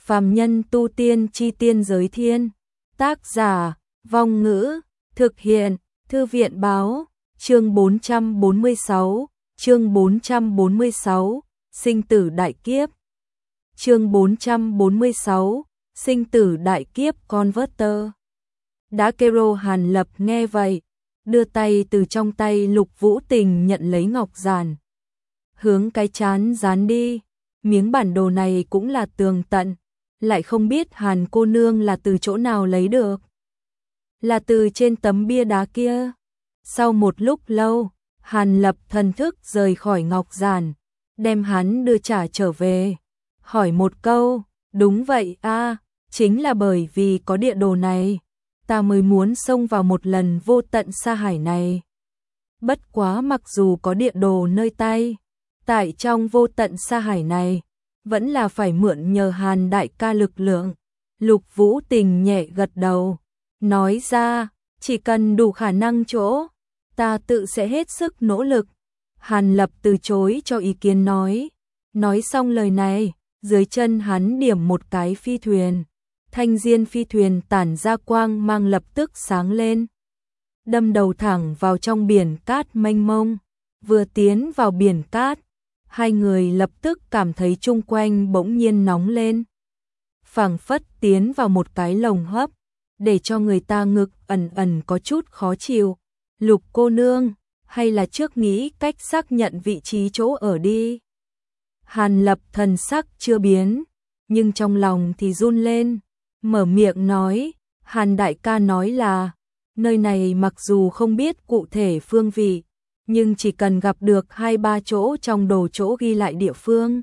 Phàm nhân tu tiên chi tiên giới thiên. Tác giả, Vong Ngữ, thực hiện, Thư viện báo, chương 446, chương 446, sinh tử đại kiếp. Chương 446, sinh tử đại kiếp Converter. Đã kêu Hàn Lập nghe vậy, đưa tay từ trong tay Lục Vũ Tình nhận lấy ngọc giản. Hướng cái chán dán đi, miếng bản đồ này cũng là tường tận, lại không biết Hàn cô nương là từ chỗ nào lấy được. Là từ trên tấm bia đá kia. Sau một lúc lâu, Hàn Lập thần thức rời khỏi ngọc giản, đem hắn đưa trả trở về. Hỏi một câu, đúng vậy a, chính là bởi vì có địa đồ này, ta mới muốn xông vào một lần vô tận sa hải này. Bất quá mặc dù có địa đồ nơi tay, tại trong vô tận sa hải này, vẫn là phải mượn nhờ Hàn đại ca lực lượng. Lục Vũ Tình nhẹ gật đầu, nói ra, chỉ cần đủ khả năng chỗ, ta tự sẽ hết sức nỗ lực. Hàn Lập từ chối cho ý kiến nói xong lời này, dưới chân hắn điểm một cái phi thuyền. Thanh diên phi thuyền tản ra quang mang lập tức sáng lên, đâm đầu thẳng vào trong biển cát mênh mông. Vừa tiến vào biển cát, hai người lập tức cảm thấy chung quanh bỗng nhiên nóng lên, phảng phất tiến vào một cái lồng hấp, để cho người ta ngực ẩn ẩn có chút khó chịu. Lục cô nương, hay là trước nghĩ cách xác nhận vị trí chỗ ở đi. Hàn Lập thần sắc chưa biến, nhưng trong lòng thì run lên, mở miệng nói, Hàn đại ca nói là, nơi này mặc dù không biết cụ thể phương vị, nhưng chỉ cần gặp được 2-3 chỗ trong đồ chỗ ghi lại địa phương,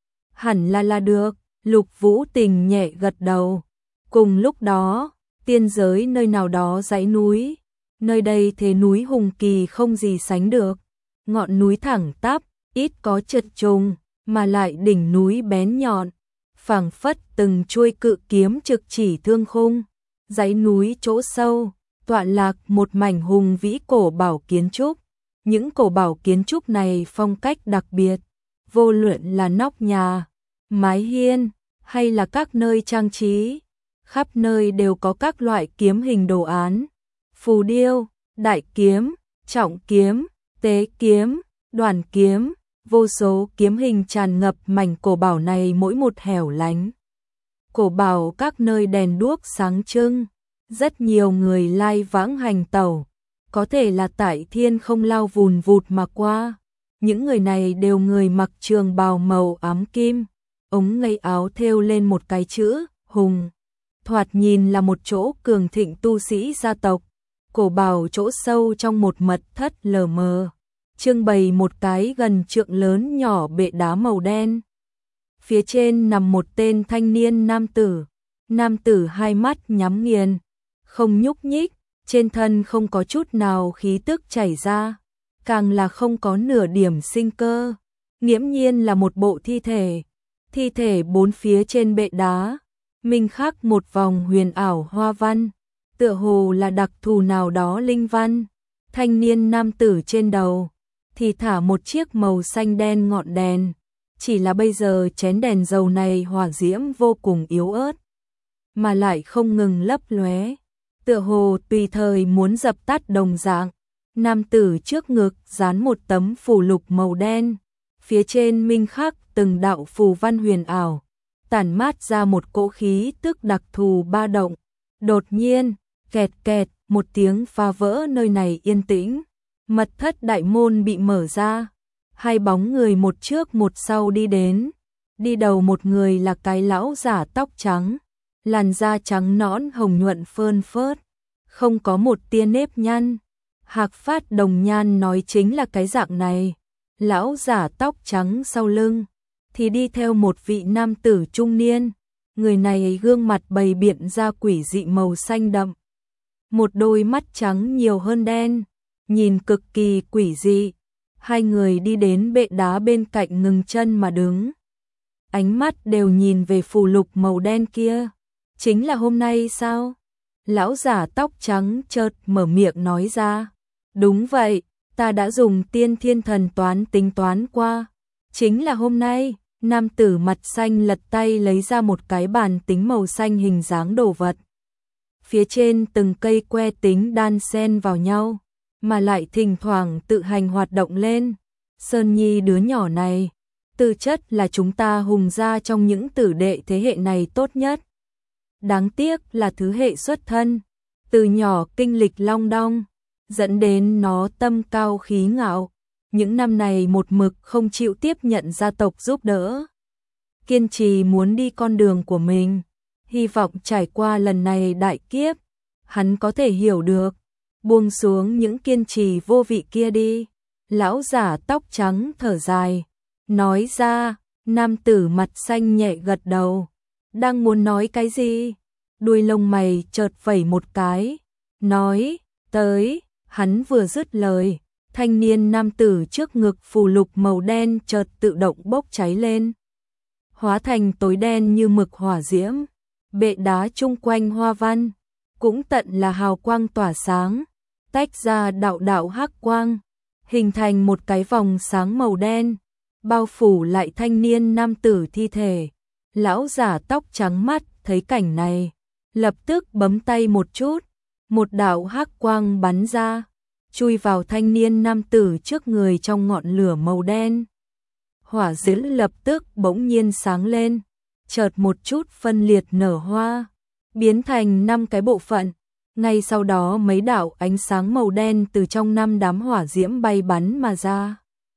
hẳn là được. Lục Vũ Tình nhẹ gật đầu. Cùng lúc đó, tiên giới nơi nào đó dãy núi, nơi đây thế núi hùng kỳ không gì sánh được, ngọn núi thẳng tắp, ít có chật trùng, mà lại đỉnh núi bén nhọn, phảng phất từng chuôi cự kiếm trực chỉ thương khung. Dãy núi chỗ sâu, tọa lạc một mảnh hùng vĩ cổ bảo kiến trúc. Những cổ bảo kiến trúc này phong cách đặc biệt, vô luận là nóc nhà, mái hiên, hay là các nơi trang trí, khắp nơi đều có các loại kiếm hình đồ án, phù điêu, đại kiếm, trọng kiếm, tế kiếm, đoàn kiếm, vô số kiếm hình tràn ngập mảnh cổ bảo này mỗi một hẻo lánh. Cổ bảo các nơi đèn đuốc sáng trưng, rất nhiều người lai vãng hành tẩu, có thể là tại thiên không lao vùn vụt mà qua. Những người này đều người mặc trường bào màu ám kim, ống ngay áo thêu lên một cái chữ hùng, thoạt nhìn là một chỗ cường thịnh tu sĩ gia tộc. Cổ bảo chỗ sâu trong một mật thất lờ mờ, trưng bày một cái gần trượng lớn nhỏ bệ đá màu đen. Phía trên nằm một tên thanh niên nam tử hai mắt nhắm nghiền, không nhúc nhích, trên thân không có chút nào khí tức chảy ra, càng là không có nửa điểm sinh cơ, nghiễm nhiên là một bộ thi thể. Thi thể bốn phía trên bệ đá, minh khắc một vòng huyền ảo hoa văn, tựa hồ là đặc thù nào đó linh văn. Thanh niên nam tử trên đầu thì thả một chiếc màu xanh đen ngọn đèn, chỉ là bây giờ chén đèn dầu này hỏa diễm vô cùng yếu ớt, mà lại không ngừng lấp lóe, tựa hồ tùy thời muốn dập tắt đồng dạng. Nam tử trước ngực dán một tấm phù lục màu đen, phía trên minh khắc từng đạo phù văn huyền ảo, tản mát ra một cỗ khí tức đặc thù ba động. Đột nhiên, kẹt kẹt, một tiếng phá vỡ nơi này yên tĩnh. Mật thất đại môn bị mở ra, hai bóng người một trước một sau đi đến. Đi đầu một người là cái lão giả tóc trắng, làn da trắng nõn hồng nhuận phơn phớt, không có một tia nếp nhăn. Hạc phát đồng nhan nói chính là cái dạng này. Lão giả tóc trắng sau lưng thì đi theo một vị nam tử trung niên. Người này gương mặt bày biện ra quỷ dị màu xanh đậm, một đôi mắt trắng nhiều hơn đen, nhìn cực kỳ quỷ dị. Hai người đi đến bệ đá bên cạnh ngừng chân mà đứng, ánh mắt đều nhìn về phù lục màu đen kia. Chính là hôm nay sao? Lão giả tóc trắng chợt mở miệng nói ra. Đúng vậy, ta đã dùng tiên thiên thần toán tính toán qua, chính là hôm nay. Nam tử mặt xanh lật tay lấy ra một cái bàn tính màu xanh hình dáng đồ vật. Phía trên từng cây que tính đan xen vào nhau, mà lại thỉnh thoảng tự hành hoạt động lên. Sơn Nhi đứa nhỏ này, tư chất là chúng ta Hùng gia trong những tử đệ thế hệ này tốt nhất. Đáng tiếc là thứ hệ xuất thân, từ nhỏ kinh lịch long đong, dẫn đến nó tâm cao khí ngạo. Những năm này một mực không chịu tiếp nhận gia tộc giúp đỡ. Kiên trì muốn đi con đường của mình, hy vọng trải qua lần này đại kiếp, hắn có thể hiểu được, buông xuống những kiên trì vô vị kia đi. Lão giả tóc trắng thở dài, nói ra. Nam tử mặt xanh nhẹ gật đầu, đang muốn nói cái gì, đuôi lông mày chợt vẩy một cái, nói, tới. Hắn vừa dứt lời, thanh niên nam tử trước ngực phù lục màu đen chợt tự động bốc cháy lên, hóa thành tối đen như mực hỏa diễm. Bệ đá chung quanh hoa văn cũng tận là hào quang tỏa sáng, tách ra đạo đạo hắc quang, hình thành một cái vòng sáng màu đen, bao phủ lại thanh niên nam tử thi thể. Lão giả tóc trắng mắt thấy cảnh này, lập tức bấm tay một chút, một đạo hắc quang bắn ra, chui vào thanh niên nam tử trước người trong ngọn lửa màu đen. Hỏa diễm lập tức bỗng nhiên sáng lên, chợt một chút phân liệt nở hoa, biến thành 5 cái bộ phận. Ngay sau đó mấy đạo ánh sáng màu đen từ trong 5 đám hỏa diễm bay bắn mà ra,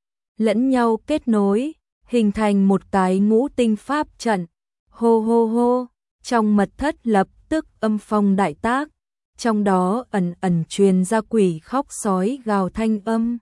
lẫn nhau kết nối, hình thành một cái ngũ tinh pháp trận. Hô hô hô, trong mật thất lập tức âm phong đại tác, trong đó ẩn ẩn truyền ra quỷ khóc sói gào thanh âm.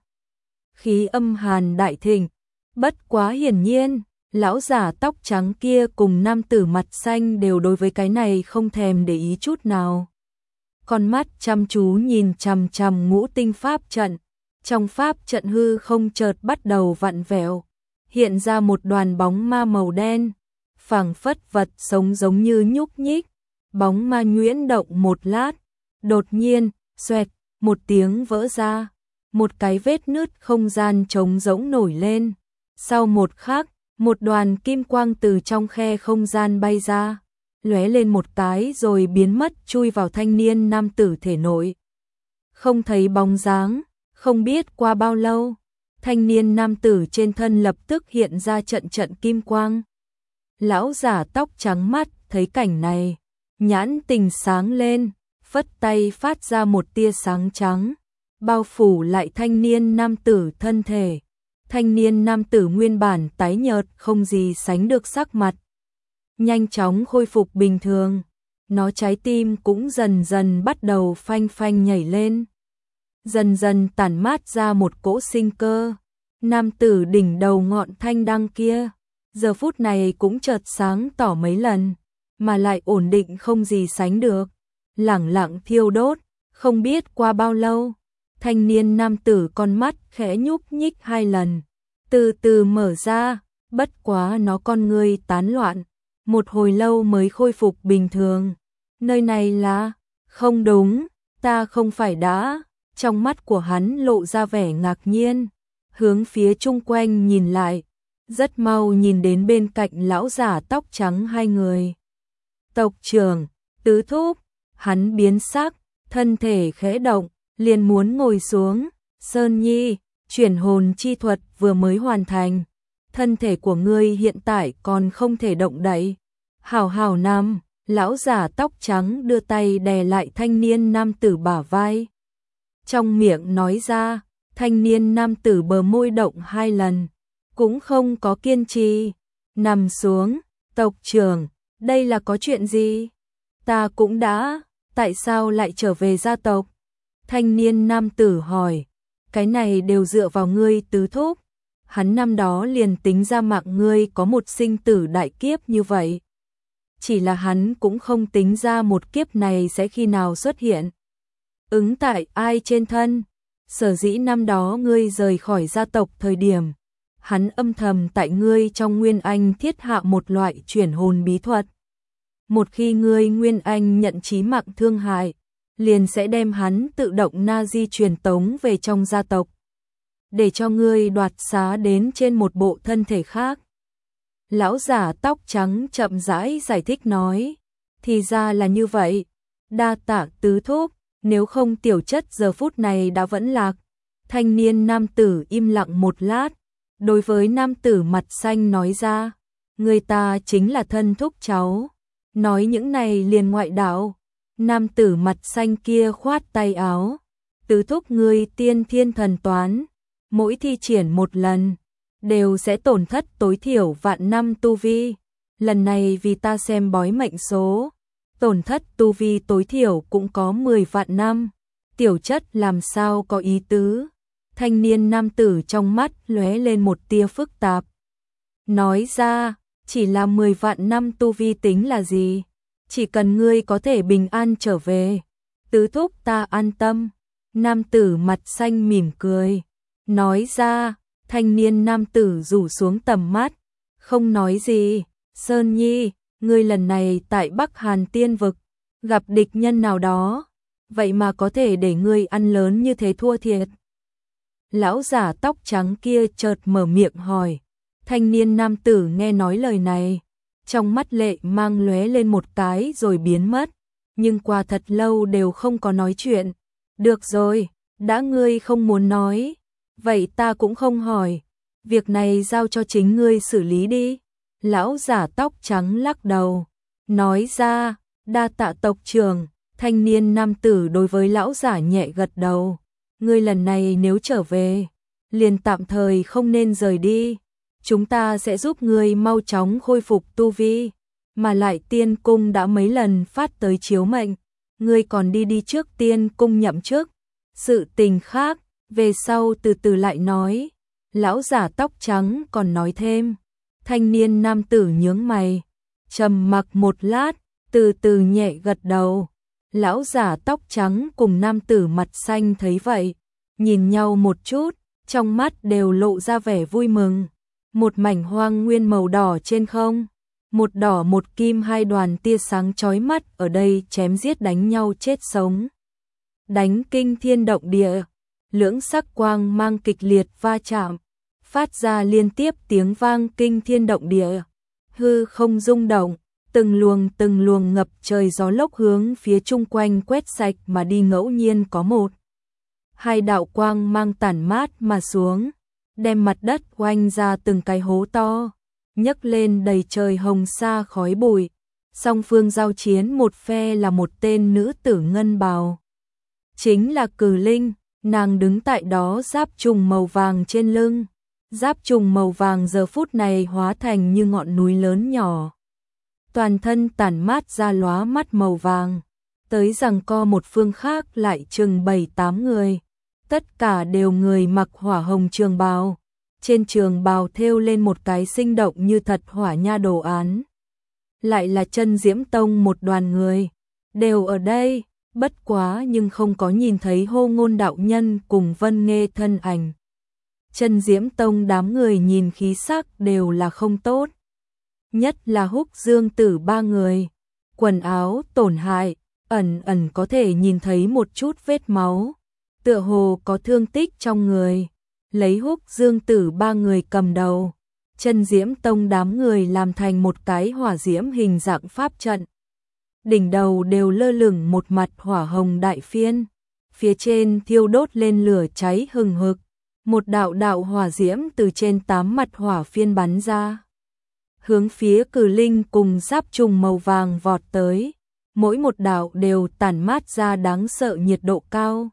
Khí âm hàn đại thịnh, bất quá hiển nhiên, lão giả tóc trắng kia cùng nam tử mặt xanh đều đối với cái này không thèm để ý chút nào. Con mắt chăm chú nhìn chằm chằm ngũ tinh pháp trận, trong pháp trận hư không chợt bắt đầu vặn vẹo, hiện ra một đoàn bóng ma màu đen, phảng phất vật sống giống như nhúc nhích. Bóng ma nhuyễn động một lát, đột nhiên, xoẹt, một tiếng vỡ ra, một cái vết nứt không gian trống rỗng nổi lên. Sau một khắc, một đoàn kim quang từ trong khe không gian bay ra, lóe lên một cái rồi biến mất chui vào thanh niên nam tử thể nội. Không thấy bóng dáng, không biết qua bao lâu, thanh niên nam tử trên thân lập tức hiện ra trận trận kim quang. Lão giả tóc trắng mắt thấy cảnh này, nhãn tình sáng lên, phất tay phát ra một tia sáng trắng, bao phủ lại thanh niên nam tử thân thể. Thanh niên nam tử nguyên bản tái nhợt không gì sánh được sắc mặt, nhanh chóng khôi phục bình thường, nó trái tim cũng dần dần bắt đầu phanh phanh nhảy lên, dần dần tản mát ra một cỗ sinh cơ. Nam tử đỉnh đầu ngọn thanh đăng kia, giờ phút này cũng chợt sáng tỏ mấy lần, mà lại ổn định không gì sánh được, lẳng lặng thiêu đốt. Không biết qua bao lâu, thanh niên nam tử con mắt khẽ nhúc nhích 2 lần, từ từ mở ra, bất quá nó con ngươi tán loạn, một hồi lâu mới khôi phục bình thường. Nơi này là, không đúng, ta không phải đã. Trong mắt của hắn lộ ra vẻ ngạc nhiên, hướng phía chung quanh nhìn lại, rất mau nhìn đến bên cạnh lão giả tóc trắng 2 người. Tộc trưởng, tứ thúc, hắn biến sắc, thân thể khẽ động, liền muốn ngồi xuống. Sơn Nhi, chuyển hồn chi thuật vừa mới hoàn thành, thân thể của ngươi hiện tại còn không thể động đậy. Hảo hảo nằm. Lão giả tóc trắng đưa tay đè lại thanh niên nam tử bả vai, trong miệng nói ra. Thanh niên nam tử bờ môi động 2 lần, cũng không có kiên trì. Nằm xuống. Tộc trưởng, đây là có chuyện gì? Ta cũng đã, tại sao lại trở về gia tộc? Thanh niên nam tử hỏi. Cái này đều dựa vào ngươi tứ thúc. Hắn năm đó liền tính ra mạng ngươi có một sinh tử đại kiếp như vậy. Chỉ là hắn cũng không tính ra một kiếp này sẽ khi nào xuất hiện, ứng tại ai trên thân. Sở dĩ năm đó ngươi rời khỏi gia tộc thời điểm, hắn âm thầm tại ngươi trong Nguyên Anh thiết hạ một loại chuyển hồn bí thuật. Một khi ngươi Nguyên Anh nhận chí mạng thương hại, liền sẽ đem hắn tự động na di truyền tống về trong gia tộc, để cho ngươi đoạt xá đến trên một bộ thân thể khác. Lão giả tóc trắng chậm rãi giải thích nói, thì ra là như vậy, đa tạ tứ thúc, nếu không tiểu chất giờ phút này đã vẫn lạc. Thanh niên nam tử im lặng một lát, đối với nam tử mặt xanh nói ra, người ta chính là thân thúc cháu. Nói những này liền ngoại đạo, nam tử mặt xanh kia khoát tay áo, tứ thúc ngươi tiên thiên thần toán, mỗi thi triển một lần, đều sẽ tổn thất tối thiểu vạn năm tu vi. Lần này vì ta xem bói mệnh số, tổn thất tu vi tối thiểu cũng có 10 vạn năm, tiểu chất làm sao có ý tứ. Thanh niên nam tử trong mắt lóe lên một tia phức tạp. Nói ra, chỉ là 10 vạn năm tu vi tính là gì? Chỉ cần ngươi có thể bình an trở về, tứ thúc ta an tâm. Nam tử mặt xanh mỉm cười, nói ra, thanh niên nam tử rủ xuống tầm mắt, không nói gì. Sơn Nhi, ngươi lần này tại Bắc Hàn Tiên Vực, gặp địch nhân nào đó, vậy mà có thể để ngươi ăn lớn như thế thua thiệt. Lão giả tóc trắng kia chợt mở miệng hỏi, thanh niên nam tử nghe nói lời này, trong mắt lệ mang lóe lên một cái rồi biến mất, nhưng qua thật lâu đều không có nói chuyện. Được rồi, đã ngươi không muốn nói, vậy ta cũng không hỏi, việc này giao cho chính ngươi xử lý đi. Lão giả tóc trắng lắc đầu, nói ra, đa tạ tộc trưởng. Thanh niên nam tử đối với lão giả nhẹ gật đầu, ngươi lần này nếu trở về, liền tạm thời không nên rời đi, chúng ta sẽ giúp ngươi mau chóng khôi phục tu vi, mà lại tiên cung đã mấy lần phát tới chiếu mệnh, ngươi còn đi trước tiên cung nhậm chức, sự tình khác, về sau từ từ lại nói. Lão giả tóc trắng còn nói thêm. Thanh niên nam tử nhướng mày, trầm mặc một lát, từ từ nhẹ gật đầu. Lão giả tóc trắng cùng nam tử mặt xanh thấy vậy, nhìn nhau một chút, trong mắt đều lộ ra vẻ vui mừng. Một mảnh hoang nguyên màu đỏ trên không, một đỏ một kim, hai đoàn tia sáng chói mắt ở đây chém giết đánh nhau chết sống. Đánh kinh thiên động địa, lưỡng sắc quang mang kịch liệt va chạm, phát ra liên tiếp tiếng vang kinh thiên động địa, hư không rung động, từng luồng ngập trời gió lốc hướng phía chung quanh quét sạch mà đi, ngẫu nhiên có một hai đạo quang mang tản mát mà xuống, đem mặt đất oanh ra từng cái hố to, nhấc lên đầy trời hồng sa khói bụi. Song phương giao chiến một phe là một tên nữ tử ngân bào, chính là Cử Linh, nàng đứng tại đó giáp trùng màu vàng trên lưng. Giáp trùng màu vàng giờ phút này hóa thành như ngọn núi lớn nhỏ, toàn thân tản mát ra lóa mắt màu vàng, tới giằng co một phương khác lại chừng 7-8 người, tất cả đều người mặc hỏa hồng trường bào, trên trường bào thêu lên một cái sinh động như thật hỏa nha đồ án. Lại là Chân Diễm Tông một đoàn người, đều ở đây, bất quá nhưng không có nhìn thấy Hô Ngôn đạo nhân cùng Vân Nghê thân ảnh. Chân Diễm Tông đám người nhìn khí sắc đều là không tốt. Nhất là Húc Dương Tử ba người, quần áo tổn hại, ẩn có thể nhìn thấy một chút vết máu, tựa hồ có thương tích trong người. Lấy Húc Dương Tử ba người cầm đầu, Chân Diễm Tông đám người làm thành một cái hỏa diễm hình dạng pháp trận. Đỉnh đầu đều lơ lửng một mặt hỏa hồng đại phiên, phía trên thiêu đốt lên lửa cháy hừng hực. Một đạo hỏa diễm từ trên 8 mặt hỏa phiên bắn ra, hướng phía Cử Linh cùng giáp trùng màu vàng vọt tới, mỗi một đạo đều tản mát ra đáng sợ nhiệt độ cao.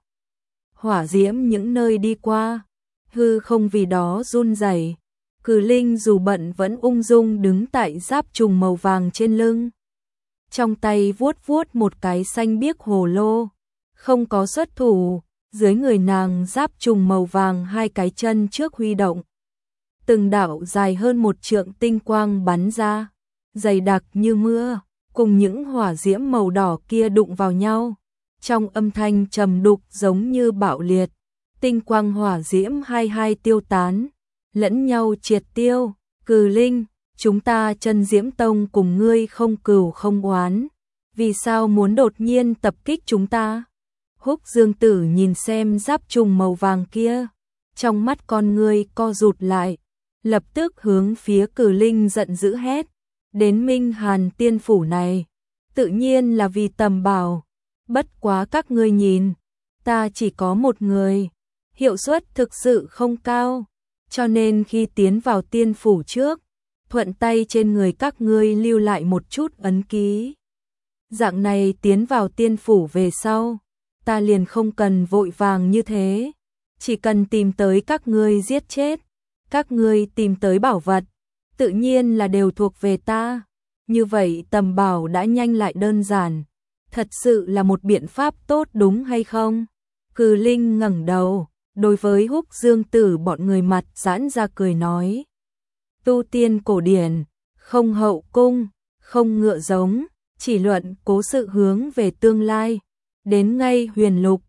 Hỏa diễm những nơi đi qua, hư không vì đó run rẩy. Cử Linh dù bận vẫn ung dung đứng tại giáp trùng màu vàng trên lưng, trong tay vuốt một cái xanh biếc hồ lô, không có xuất thủ. Dưới người nàng giáp trùng màu vàng, hai cái chân trước huy động, từng đạo dài hơn 1 trượng tinh quang bắn ra, dày đặc như mưa, cùng những hỏa diễm màu đỏ kia đụng vào nhau, trong âm thanh trầm đục giống như bạo liệt. Tinh quang hỏa diễm hai tiêu tán, lẫn nhau triệt tiêu. Cử Linh, chúng ta Chân Diễm Tông cùng ngươi không cừu không oán, vì sao muốn đột nhiên tập kích chúng ta? Húc Dương Tử nhìn xem giáp trùng màu vàng kia, trong mắt con ngươi co rụt lại, lập tức hướng phía Cử Linh giận dữ hét, đến Minh Hàn tiên phủ này, tự nhiên là vì tầm bảo, bất quá các ngươi nhìn, ta chỉ có một người, hiệu suất thực sự không cao, cho nên khi tiến vào tiên phủ trước, thuận tay trên người các ngươi lưu lại một chút ấn ký. Dạng này tiến vào tiên phủ về sau, ta liền không cần vội vàng như thế, chỉ cần tìm tới các ngươi giết chết, các ngươi tìm tới bảo vật, tự nhiên là đều thuộc về ta. Như vậy tầm bảo đã nhanh lại đơn giản, thật sự là một biện pháp tốt đúng hay không? Cừ Linh ngẩng đầu, đối với Húc Dương Tử bọn người mặt giãn ra cười nói. Tu tiên cổ điển, không hậu cung, không ngựa giống, chỉ luận cố sự hướng về tương lai, đến ngay huyền lục,